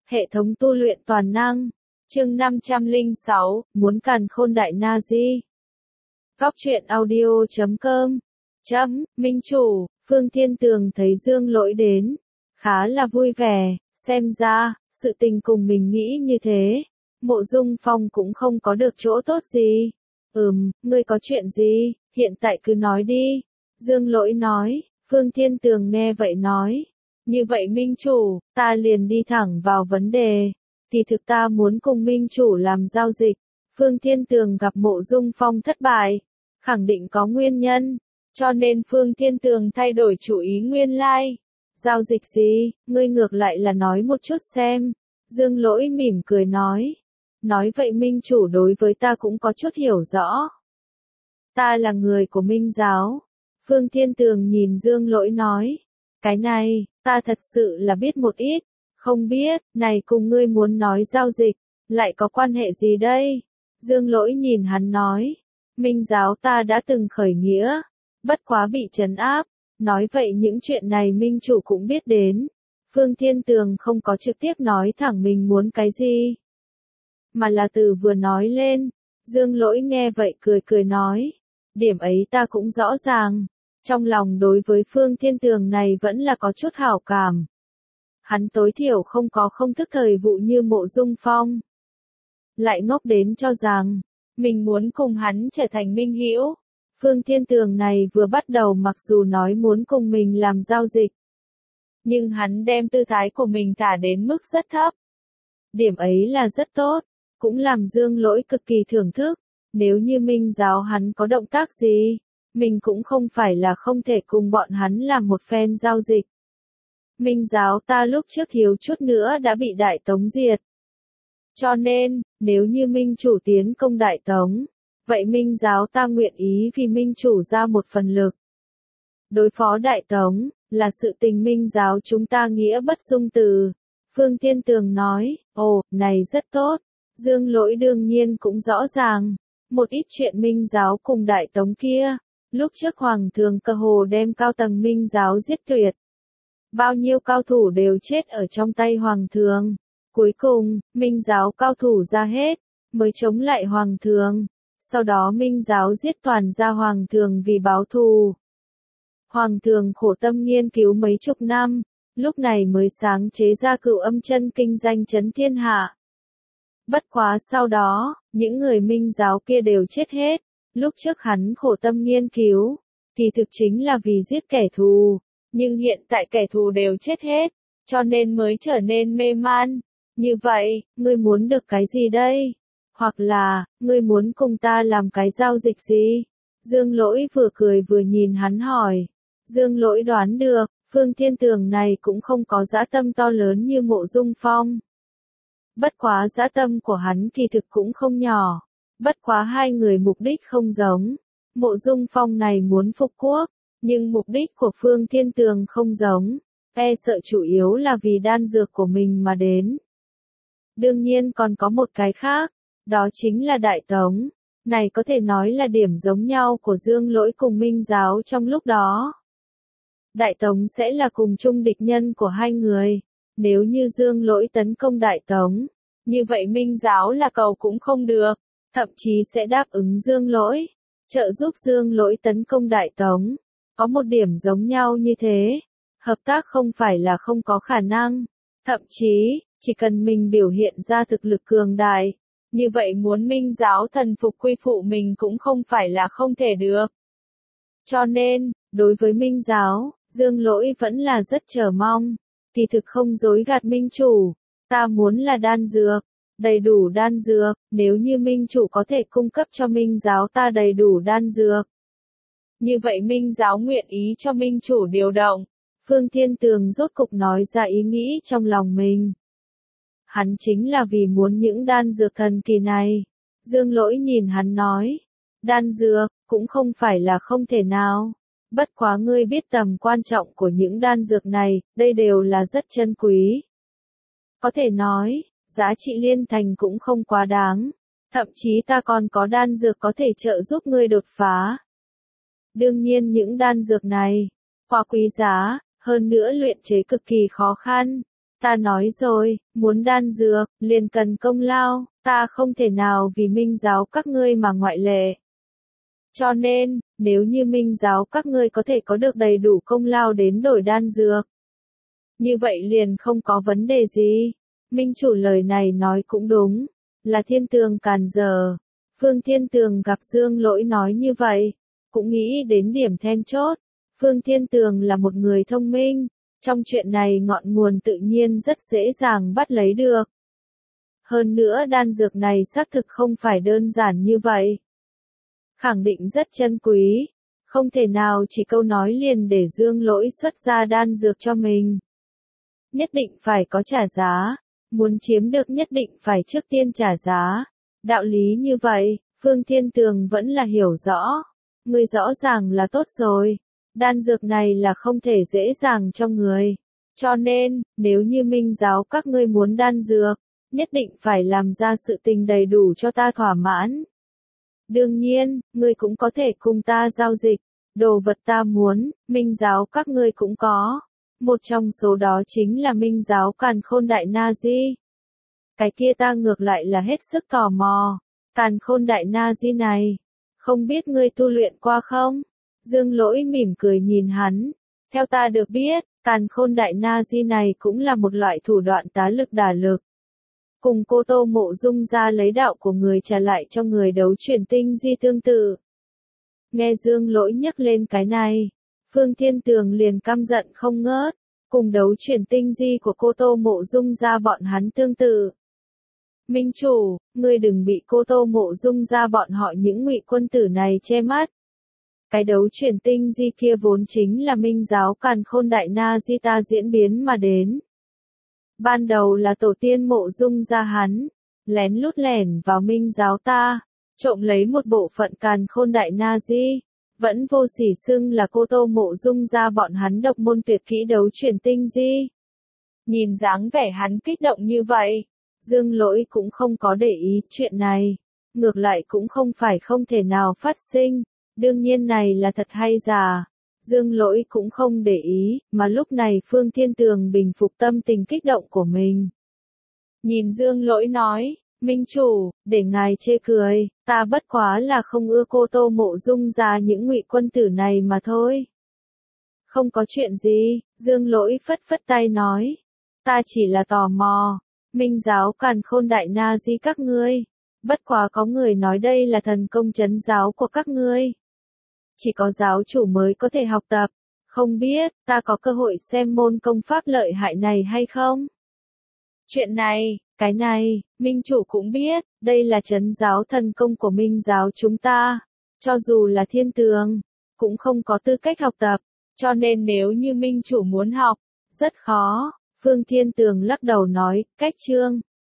Hệ thống tu luyện toàn năng. Chương 506, muốn càn khôn đại na di. Góc truyện audio.com. Minh chủ, Phương Thiên Tường thấy Dương Lỗi đến, khá là vui vẻ, xem ra, sự tình cùng mình nghĩ như thế. Mộ Dung Phong cũng không có được chỗ tốt gì. Ngươi có chuyện gì, hiện tại cứ nói đi. Dương Lỗi nói. Phương Thiên Tường nghe vậy nói. Như vậy Minh chủ, ta liền đi thẳng vào vấn đề. Thì thực ta muốn cùng Minh chủ làm giao dịch. Phương Thiên Tường gặp Mộ Dung Phong thất bại, khẳng định có nguyên nhân. Cho nên Phương Thiên Tường thay đổi chủ ý nguyên lai. Giao dịch gì, ngươi ngược lại là nói một chút xem. Dương Lỗi mỉm cười nói. Nói vậy Minh chủ đối với ta cũng có chút hiểu rõ. Ta là người của Minh giáo. Phương Thiên Tường nhìn Dương Lỗi nói. Cái này, ta thật sự là biết một ít. Không biết, này cùng ngươi muốn nói giao dịch, lại có quan hệ gì đây? Dương Lỗi nhìn hắn nói. Minh giáo ta đã từng khởi nghĩa, bất quá bị trấn áp. Nói vậy những chuyện này Minh chủ cũng biết đến. Phương Thiên Tường không có trực tiếp nói thẳng mình muốn cái gì, mà là từ vừa nói lên. Dương Lỗi nghe vậy cười cười nói. Điểm ấy ta cũng rõ ràng. Trong lòng đối với Phương Thiên Tường này vẫn là có chút hảo cảm. Hắn tối thiểu không có không thức thời vụ như Mộ Dung Phong. Lại ngốc đến cho rằng, mình muốn cùng hắn trở thành minh hữu. Phương Thiên Tường này vừa bắt đầu mặc dù nói muốn cùng mình làm giao dịch, nhưng hắn đem tư thái của mình thả đến mức rất thấp. Điểm ấy là rất tốt, cũng làm Dương Lỗi cực kỳ thưởng thức. Nếu như Minh giáo hắn có động tác gì, mình cũng không phải là không thể cùng bọn hắn làm một phen giao dịch. Minh giáo ta lúc trước thiếu chút nữa đã bị Đại Tống diệt. Cho nên, nếu như Minh chủ tiến công Đại Tống, vậy Minh giáo ta nguyện ý vì Minh chủ ra một phần lực. Đối phó Đại Tống, là sự tình Minh giáo chúng ta nghĩa bất dung từ. Phương Thiên Tường nói. Ồ, này rất tốt. Dương Lỗi đương nhiên cũng rõ ràng. Một ít chuyện Minh giáo cùng Đại Tống kia. Lúc trước Hoàng thượng cơ hồ đem cao tầng Minh giáo giết tuyệt. Bao nhiêu cao thủ đều chết ở trong tay Hoàng thượng. Cuối cùng, Minh giáo cao thủ ra hết, mới chống lại Hoàng thượng. Sau đó Minh giáo giết toàn ra Hoàng thượng vì báo thù. Hoàng thượng khổ tâm nghiên cứu mấy chục năm, lúc này mới sáng chế ra Cửu Âm Chân Kinh danh chấn thiên hạ. Bất quá sau đó, những người Minh giáo kia đều chết hết. Lúc trước hắn khổ tâm nghiên cứu, thì thực chính là vì giết kẻ thù. Nhưng hiện tại kẻ thù đều chết hết, cho nên mới trở nên mê man. Như vậy, ngươi muốn được cái gì đây? Hoặc là, ngươi muốn cùng ta làm cái giao dịch gì? Dương Lỗi vừa cười vừa nhìn hắn hỏi. Dương Lỗi đoán được, Phương Thiên Tường này cũng không có dã tâm to lớn như Mộ Dung Phong. Bất quá dã tâm của hắn kỳ thực cũng không nhỏ. Bất quá hai người mục đích không giống. Mộ Dung Phong này muốn phục quốc, nhưng mục đích của Phương Thiên Tường không giống. Sợ chủ yếu là vì đan dược của mình mà đến. Đương nhiên còn có một cái khác, đó chính là Đại Tống. Này có thể nói là điểm giống nhau của Dương Lỗi cùng Minh giáo trong lúc đó. Đại Tống sẽ là cùng chung địch nhân của hai người. Nếu như Dương Lỗi tấn công Đại Tống, như vậy Minh giáo là cầu cũng không được, thậm chí sẽ đáp ứng Dương Lỗi, trợ giúp Dương Lỗi tấn công Đại Tống. Có một điểm giống nhau như thế, hợp tác không phải là không có khả năng, thậm chí, chỉ cần mình biểu hiện ra thực lực cường đại, như vậy muốn Minh giáo thần phục quy phụ mình cũng không phải là không thể được. Cho nên, đối với Minh giáo, Dương Lỗi vẫn là rất chờ mong, thì thực không dối gạt Minh chủ, ta muốn là đan dược, đầy đủ đan dược, nếu như Minh chủ có thể cung cấp cho Minh giáo ta đầy đủ đan dược. Như vậy Minh giáo nguyện ý cho Minh chủ điều động. Phương Thiên Tường rốt cục nói ra ý nghĩ trong lòng mình. Hắn chính là vì muốn những đan dược thần kỳ này. Dương Lỗi nhìn hắn nói. Đan dược, cũng không phải là không thể nào. Bất quá ngươi biết tầm quan trọng của những đan dược này, đây đều là rất chân quý. Có thể nói, giá trị liên thành cũng không quá đáng. Thậm chí ta còn có đan dược có thể trợ giúp ngươi đột phá. Đương nhiên những đan dược này, quá quý giá, hơn nữa luyện chế cực kỳ khó khăn. Ta nói rồi, muốn đan dược, liền cần công lao, ta không thể nào vì minh giáo các ngươi mà ngoại lệ. Cho nên, nếu như minh giáo các ngươi có thể có được đầy đủ công lao đến đổi đan dược, như vậy liền không có vấn đề gì. Minh chủ lời này nói cũng đúng, là Thiên Tường càn giờ. Phương Thiên Tường gặp Dương Lỗi nói như vậy, cũng nghĩ đến điểm then chốt. Phương Thiên Tường là một người thông minh, trong chuyện này ngọn nguồn tự nhiên rất dễ dàng bắt lấy được. Hơn nữa đan dược này xác thực không phải đơn giản như vậy. Khẳng định rất chân quý, không thể nào chỉ câu nói liền để Dương Lỗi xuất ra đan dược cho mình. Nhất định phải có trả giá, muốn chiếm được nhất định phải trước tiên trả giá. Đạo lý như vậy, Phương Thiên Tường vẫn là hiểu rõ. Người rõ ràng là tốt rồi, đan dược này là không thể dễ dàng cho người. Cho nên, nếu như minh giáo các ngươi muốn đan dược, nhất định phải làm ra sự tình đầy đủ cho ta thỏa mãn. Đương nhiên, ngươi cũng có thể cùng ta giao dịch, đồ vật ta muốn, minh giáo các ngươi cũng có. Một trong số đó chính là minh giáo Càn Khôn Đại Na Di. Cái kia ta ngược lại là hết sức tò mò. Càn Khôn Đại Na Di này, không biết ngươi tu luyện qua không? Dương Lỗi mỉm cười nhìn hắn. Theo ta được biết, Càn Khôn Đại Na Di này cũng là một loại thủ đoạn tá lực đả lực. Cùng Cô Tô Mộ Dung ra lấy đạo của người trả lại cho người đấu chuyển tinh di tương tự. Nghe Dương Lỗi nhắc lên cái này, Phương Thiên Tường liền căm giận không ngớt, cùng đấu chuyển tinh di của Cô Tô Mộ Dung ra bọn hắn tương tự. Minh chủ, ngươi đừng bị Cô Tô Mộ Dung ra bọn họ những ngụy quân tử này che mắt. Cái đấu chuyển tinh di kia vốn chính là minh giáo Càn Khôn Đại Na Di ta diễn biến mà đến. Ban đầu là tổ tiên Mộ Dung ra hắn, lén lút lẻn vào minh giáo ta, trộm lấy một bộ phận Càn Khôn Đại Na Di, vẫn vô sỉ xưng là Cô Tô Mộ Dung ra bọn hắn độc môn tuyệt kỹ đấu chuyển tinh di. Nhìn dáng vẻ hắn kích động như vậy, Dương Lỗi cũng không có để ý chuyện này, ngược lại cũng không phải không thể nào phát sinh, đương nhiên này là thật hay giả. Dương Lỗi cũng không để ý, mà lúc này Phương Thiên Tường bình phục tâm tình kích động của mình. Nhìn Dương Lỗi nói, Minh chủ, để ngài chê cười, ta bất quá là không ưa Cô Tô Mộ Dung ra những ngụy quân tử này mà thôi. Không có chuyện gì, Dương Lỗi phất phất tay nói, ta chỉ là tò mò, minh giáo Càn Khôn Đại Na Di các ngươi, bất quá có người nói đây là thần công trấn giáo của các ngươi. Chỉ có giáo chủ mới có thể học tập, không biết, ta có cơ hội xem môn công pháp lợi hại này hay không? Chuyện này, cái này, minh chủ cũng biết, đây là trấn giáo thần công của minh giáo chúng ta, cho dù là Thiên Tường, cũng không có tư cách học tập, cho nên nếu như minh chủ muốn học, rất khó. Phương Thiên Tường lắc đầu nói, cách chương.